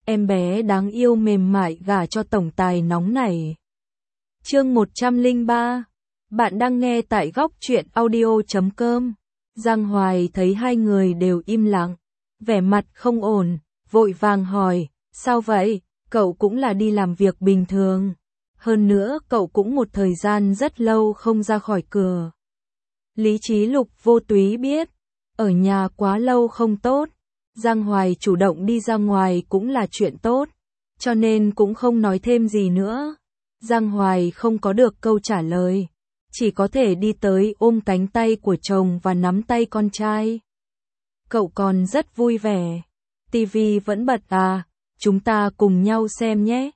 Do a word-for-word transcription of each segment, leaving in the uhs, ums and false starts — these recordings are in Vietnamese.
em bé đáng yêu mềm mại gả cho tổng tài nóng nảy. Chương một trăm lẻ ba. Bạn đang nghe tại góc truyện audio chấm com. Giang Hoài thấy hai người đều im lặng, vẻ mặt không ổn, vội vàng hỏi, sao vậy? Cậu cũng là đi làm việc bình thường. Hơn nữa cậu cũng một thời gian rất lâu không ra khỏi cửa. Lý Trí Lục vô túy biết, ở nhà quá lâu không tốt. Giang Hoài chủ động đi ra ngoài cũng là chuyện tốt, cho nên cũng không nói thêm gì nữa. Giang Hoài không có được câu trả lời, chỉ có thể đi tới ôm cánh tay của chồng và nắm tay con trai. Cậu còn rất vui vẻ. Tivi vẫn bật à, chúng ta cùng nhau xem nhé.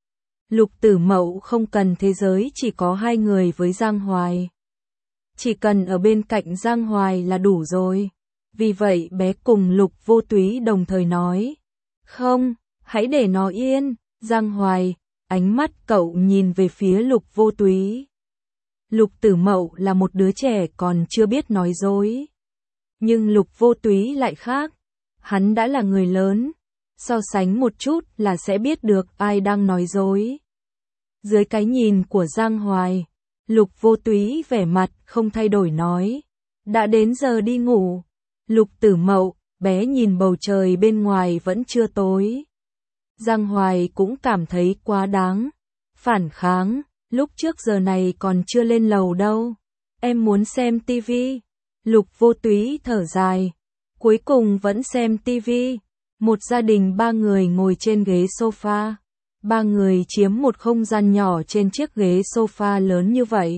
Lục Tử Mậu không cần thế giới chỉ có hai người với Giang Hoài. Chỉ cần ở bên cạnh Giang Hoài là đủ rồi. Vì vậy bé cùng Lục Vô Túy đồng thời nói. Không, hãy để nó yên. Giang Hoài, ánh mắt cậu nhìn về phía Lục Vô Túy. Lục Tử Mậu là một đứa trẻ còn chưa biết nói dối. Nhưng Lục Vô Túy lại khác. Hắn đã là người lớn. So sánh một chút là sẽ biết được ai đang nói dối. Dưới cái nhìn của Giang Hoài, Lục Vô Túy vẻ mặt không thay đổi nói. Đã đến giờ đi ngủ. Lục Tử Mậu, bé nhìn bầu trời bên ngoài vẫn chưa tối. Giang Hoài cũng cảm thấy quá đáng. Phản kháng, lúc trước giờ này còn chưa lên lầu đâu. Em muốn xem tivi. Lục Vô Túy thở dài. Cuối cùng vẫn xem tivi. Một gia đình ba người ngồi trên ghế sofa. Ba người chiếm một không gian nhỏ trên chiếc ghế sofa lớn như vậy.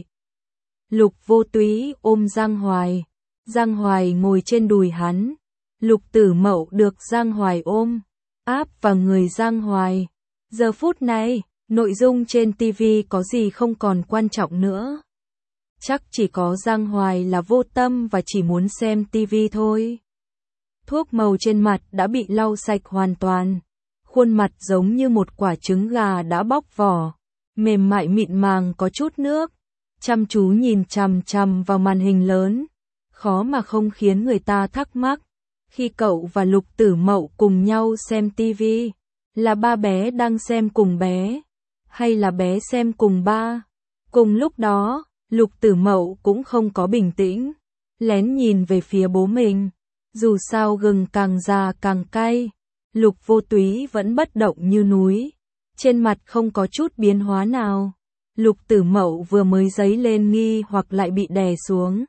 Lục Vô Túy ôm Giang Hoài. Giang Hoài ngồi trên đùi hắn. Lục Tử Mậu được Giang Hoài ôm, áp vào người Giang Hoài. Giờ phút này, nội dung trên tivi có gì không còn quan trọng nữa. Chắc chỉ có Giang Hoài là vô tâm và chỉ muốn xem tivi thôi. Thuốc màu trên mặt đã bị lau sạch hoàn toàn. Khuôn mặt giống như một quả trứng gà đã bóc vỏ. Mềm mại mịn màng có chút nước. Chăm chú nhìn chằm chằm vào màn hình lớn. Khó mà không khiến người ta thắc mắc. Khi cậu và Lục Tử Mậu cùng nhau xem tivi, là ba bé đang xem cùng bé, hay là bé xem cùng ba? Cùng lúc đó, Lục Tử Mậu cũng không có bình tĩnh, lén nhìn về phía bố mình. Dù sao gừng càng già càng cay, Lục Vô Túy vẫn bất động như núi, trên mặt không có chút biến hóa nào. Lục Tử Mậu vừa mới dấy lên nghi hoặc lại bị đè xuống.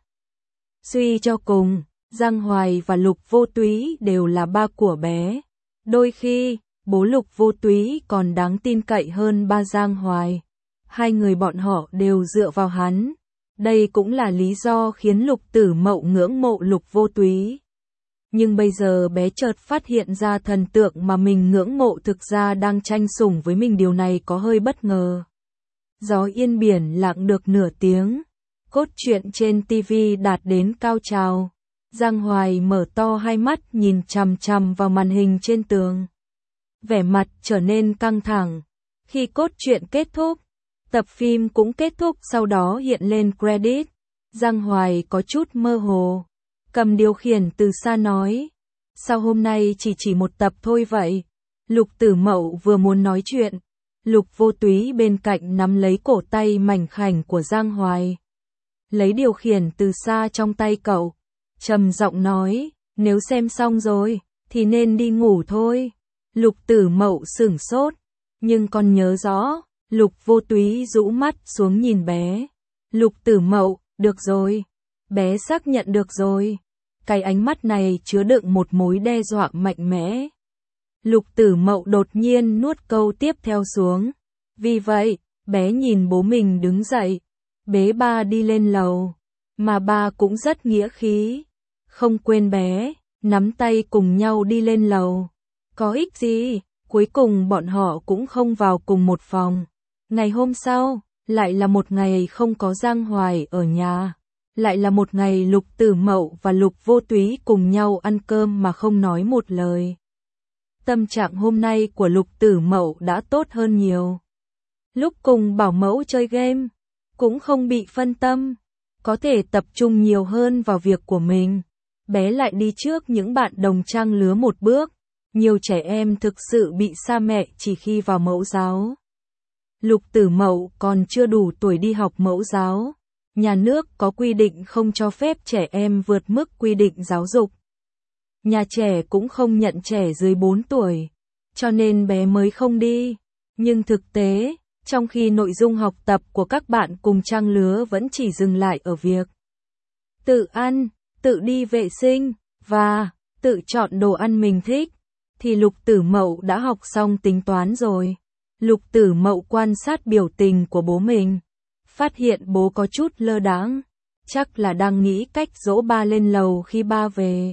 Suy cho cùng, Giang Hoài và Lục Vô Túy đều là ba của bé. Đôi khi, bố Lục Vô Túy còn đáng tin cậy hơn ba Giang Hoài. Hai người bọn họ đều dựa vào hắn. Đây cũng là lý do khiến Lục Tử Mậu ngưỡng mộ Lục Vô Túy. Nhưng bây giờ bé chợt phát hiện ra thần tượng mà mình ngưỡng mộ thực ra đang tranh sủng với mình, điều này có hơi bất ngờ. Gió yên biển lặng được nửa tiếng. Cốt truyện trên tivi đạt đến cao trào. Giang Hoài mở to hai mắt nhìn chằm chằm vào màn hình trên tường. Vẻ mặt trở nên căng thẳng. Khi cốt truyện kết thúc, tập phim cũng kết thúc, sau đó hiện lên credit. Giang Hoài có chút mơ hồ. Cầm điều khiển từ xa nói. Sao hôm nay chỉ chỉ một tập thôi vậy? Lục Tử Mậu vừa muốn nói chuyện. Lục Vô Túy bên cạnh nắm lấy cổ tay mảnh khảnh của Giang Hoài. Lấy điều khiển từ xa trong tay cậu. Trầm giọng nói, nếu xem xong rồi, thì nên đi ngủ thôi. Lục Tử Mậu sửng sốt, nhưng còn nhớ rõ. Lục Vô Túy rũ mắt xuống nhìn bé. Lục Tử Mậu, được rồi. Bé xác nhận được rồi. Cái ánh mắt này chứa đựng một mối đe dọa mạnh mẽ. Lục Tử Mậu đột nhiên nuốt câu tiếp theo xuống. Vì vậy, bé nhìn bố mình đứng dậy, bế ba đi lên lầu. Mà ba cũng rất nghĩa khí. Không quên bé, nắm tay cùng nhau đi lên lầu. Có ích gì, cuối cùng bọn họ cũng không vào cùng một phòng. Ngày hôm sau, lại là một ngày không có Giang Hoài ở nhà. Lại là một ngày Lục Tử Mậu và Lục Vô Túy cùng nhau ăn cơm mà không nói một lời. Tâm trạng hôm nay của Lục Tử Mậu đã tốt hơn nhiều. Lúc cùng bảo mẫu chơi game, cũng không bị phân tâm, có thể tập trung nhiều hơn vào việc của mình. Bé lại đi trước những bạn đồng trang lứa một bước, Nhiều trẻ em thực sự bị xa mẹ chỉ khi vào mẫu giáo. Lục Tử Mậu còn chưa đủ tuổi đi học mẫu giáo. Nhà nước có quy định không cho phép trẻ em vượt mức quy định giáo dục. Nhà trẻ cũng không nhận trẻ dưới bốn tuổi, cho nên bé mới không đi. Nhưng thực tế, trong khi nội dung học tập của các bạn cùng trang lứa vẫn chỉ dừng lại ở việc tự ăn, tự đi vệ sinh, và tự chọn đồ ăn mình thích, thì Lục Tử Mậu đã học xong tính toán rồi. Lục Tử Mậu quan sát biểu tình của bố mình, phát hiện bố có chút lơ đãng, chắc là đang nghĩ cách dỗ ba lên lầu khi ba về.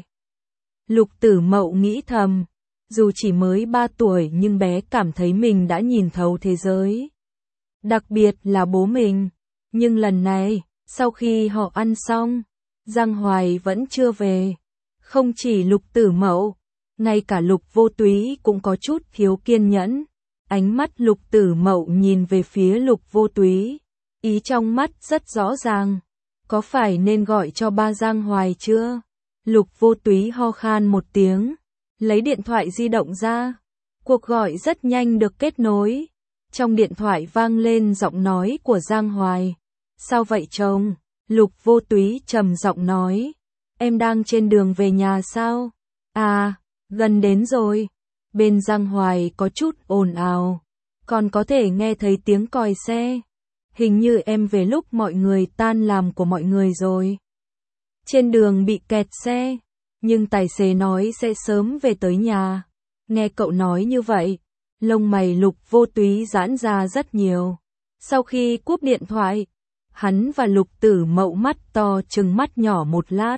Lục Tử Mậu nghĩ thầm, dù chỉ mới ba tuổi nhưng bé cảm thấy mình đã nhìn thấu thế giới. Đặc biệt là bố mình. Nhưng lần này, sau khi họ ăn xong, Giang Hoài vẫn chưa về. Không chỉ Lục Tử Mậu, ngay cả Lục Vô Túy cũng có chút thiếu kiên nhẫn. Ánh mắt Lục Tử Mậu nhìn về phía Lục Vô Túy, ý trong mắt rất rõ ràng. Có phải nên gọi cho ba Giang Hoài chưa? Lục Vô Túy ho khan một tiếng, lấy điện thoại di động ra. Cuộc gọi rất nhanh được kết nối. Trong điện thoại vang lên giọng nói của Giang Hoài. Sao vậy chồng? Lục Vô Túy trầm giọng nói. Em đang trên đường về nhà sao? À, gần đến rồi. Bên Giang Hoài có chút ồn ào, còn có thể nghe thấy tiếng còi xe. Hình như em về lúc mọi người tan làm của mọi người rồi. Trên đường bị kẹt xe, nhưng tài xế nói sẽ sớm về tới nhà. Nghe cậu nói như vậy, lông mày Lục Vô Túy giãn ra rất nhiều. Sau khi cúp điện thoại, hắn và Lục Tử Mậu mắt to trừng mắt nhỏ một lát.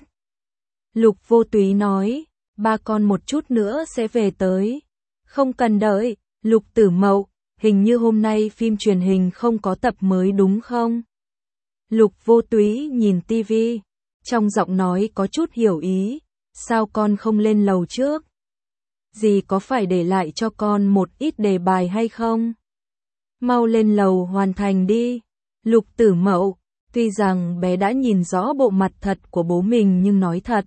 Lục Vô Túy nói, ba con một chút nữa sẽ về tới. Không cần đợi. Lục Tử Mậu, hình như hôm nay phim truyền hình không có tập mới đúng không? Lục Vô Túy nhìn tivi, trong giọng nói có chút hiểu ý. Sao con không lên lầu trước? Dì có phải để lại cho con một ít đề bài hay không? Mau lên lầu hoàn thành đi. Lục Tử Mậu, tuy rằng bé đã nhìn rõ bộ mặt thật của bố mình nhưng nói thật,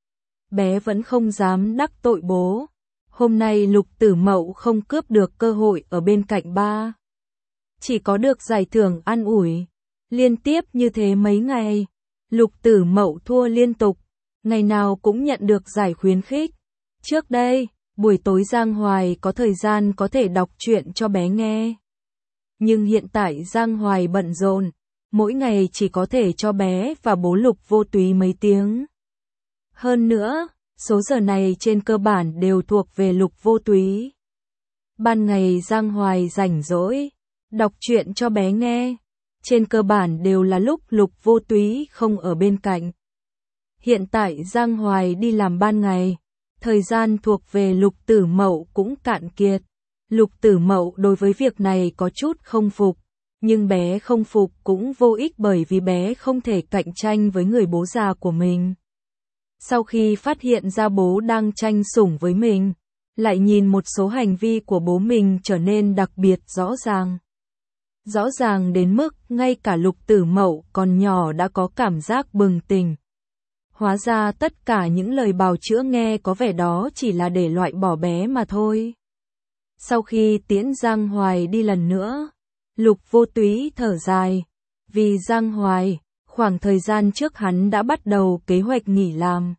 bé vẫn không dám đắc tội bố. Hôm nay Lục Tử Mậu không cướp được cơ hội ở bên cạnh ba, chỉ có được giải thưởng an ủi. Liên tiếp như thế mấy ngày, Lục Tử Mậu thua liên tục, ngày nào cũng nhận được giải khuyến khích. Trước đây, buổi tối Giang Hoài có thời gian có thể đọc truyện cho bé nghe. Nhưng hiện tại Giang Hoài bận rộn, mỗi ngày chỉ có thể cho bé và bố Lục Vô Túy mấy tiếng. Hơn nữa, số giờ này trên cơ bản đều thuộc về Lục Vô Túy. Ban ngày Giang Hoài rảnh rỗi, đọc truyện cho bé nghe, trên cơ bản đều là lúc Lục Vô Túy không ở bên cạnh. Hiện tại Giang Hoài đi làm ban ngày, thời gian thuộc về Lục Tử Mậu cũng cạn kiệt. Lục Tử Mậu đối với việc này có chút không phục, nhưng bé không phục cũng vô ích bởi vì bé không thể cạnh tranh với người bố già của mình. Sau khi phát hiện ra bố đang tranh sủng với mình, lại nhìn một số hành vi của bố mình trở nên đặc biệt rõ ràng. Rõ ràng đến mức ngay cả Lục Tử Mậu còn nhỏ đã có cảm giác bừng tỉnh. Hóa ra tất cả những lời bào chữa nghe có vẻ đó chỉ là để loại bỏ bé mà thôi. Sau khi tiễn Giang Hoài đi lần nữa, Lục Vô Túy thở dài. Vì Giang Hoài, khoảng thời gian trước hắn đã bắt đầu kế hoạch nghỉ làm.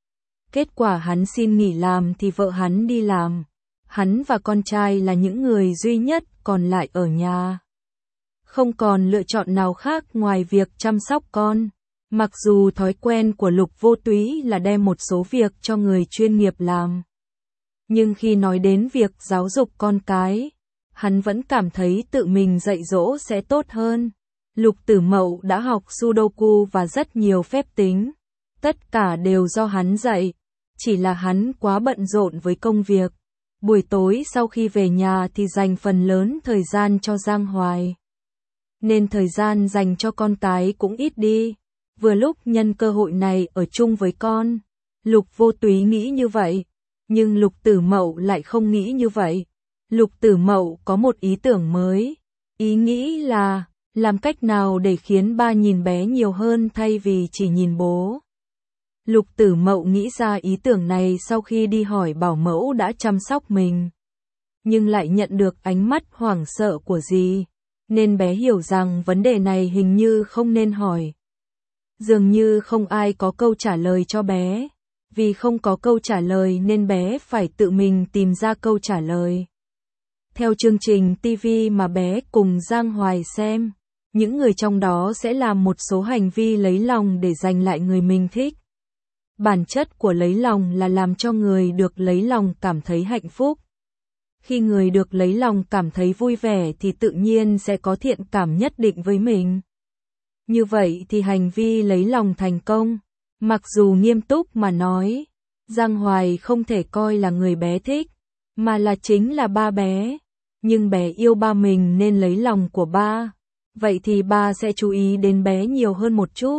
Kết quả hắn xin nghỉ làm thì vợ hắn đi làm. Hắn và con trai là những người duy nhất còn lại ở nhà. Không còn lựa chọn nào khác ngoài việc chăm sóc con. Mặc dù thói quen của Lục Vô Túy là đem một số việc cho người chuyên nghiệp làm, nhưng khi nói đến việc giáo dục con cái, hắn vẫn cảm thấy tự mình dạy dỗ sẽ tốt hơn. Lục Tử Mậu đã học Sudoku và rất nhiều phép tính. Tất cả đều do hắn dạy, chỉ là hắn quá bận rộn với công việc. Buổi tối sau khi về nhà thì dành phần lớn thời gian cho Giang Hoài, nên thời gian dành cho con cái cũng ít đi. Vừa lúc nhân cơ hội này ở chung với con. Lục Vô Túy nghĩ như vậy, nhưng Lục Tử Mậu lại không nghĩ như vậy. Lục Tử Mậu có một ý tưởng mới. Ý nghĩ là làm cách nào để khiến ba nhìn bé nhiều hơn thay vì chỉ nhìn bố. Lục Tử Mậu nghĩ ra ý tưởng này sau khi đi hỏi bảo mẫu đã chăm sóc mình. Nhưng lại nhận được ánh mắt hoảng sợ của dì, nên bé hiểu rằng vấn đề này hình như không nên hỏi. Dường như không ai có câu trả lời cho bé. Vì không có câu trả lời nên bé phải tự mình tìm ra câu trả lời. Theo chương trình ti vi mà bé cùng Giang Hoài xem, những người trong đó sẽ làm một số hành vi lấy lòng để giành lại người mình thích. Bản chất của lấy lòng là làm cho người được lấy lòng cảm thấy hạnh phúc. Khi người được lấy lòng cảm thấy vui vẻ thì tự nhiên sẽ có thiện cảm nhất định với mình. Như vậy thì hành vi lấy lòng thành công. Mặc dù nghiêm túc mà nói, Giang Hoài không thể coi là người bé thích, mà là chính là ba bé. Nhưng bé yêu ba mình nên lấy lòng của ba. Vậy thì ba sẽ chú ý đến bé nhiều hơn một chút.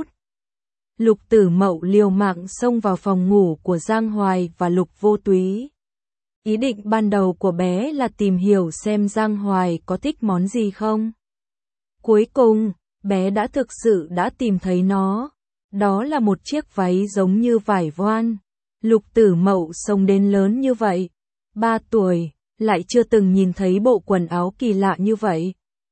Lục Tử Mậu liều mạng xông vào phòng ngủ của Giang Hoài và Lục Vô Túy. Ý định ban đầu của bé là tìm hiểu xem Giang Hoài có thích món gì không. Cuối cùng, bé đã thực sự đã tìm thấy nó. Đó là một chiếc váy giống như vải voan. Lục Tử Mậu sống đến lớn như vậy, ba tuổi, lại chưa từng nhìn thấy bộ quần áo kỳ lạ như vậy.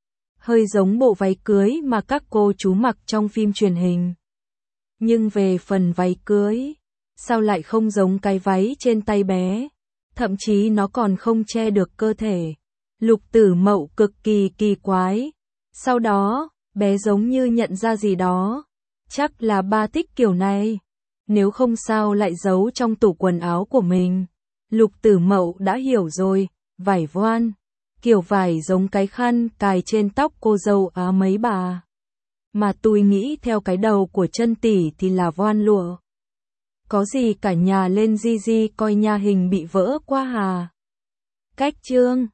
Hơi giống bộ váy cưới mà các cô chú mặc trong phim truyền hình. Nhưng về phần váy cưới, sao lại không giống cái váy trên tay bé? Thậm chí nó còn không che được cơ thể. Lục Tử Mậu cực kỳ kỳ quái. Sau đó, bé giống như nhận ra gì đó. Chắc là ba thích kiểu này. Nếu không sao lại giấu trong tủ quần áo của mình. Lục Tử Mậu đã hiểu rồi, vải voan. Kiểu vải giống cái khăn cài trên tóc cô dâu á mấy bà. Mà tôi nghĩ theo cái đầu của chân tỷ thì là voan lụa. Có gì cả nhà lên di di coi nha hình bị vỡ quá hà. Cách chương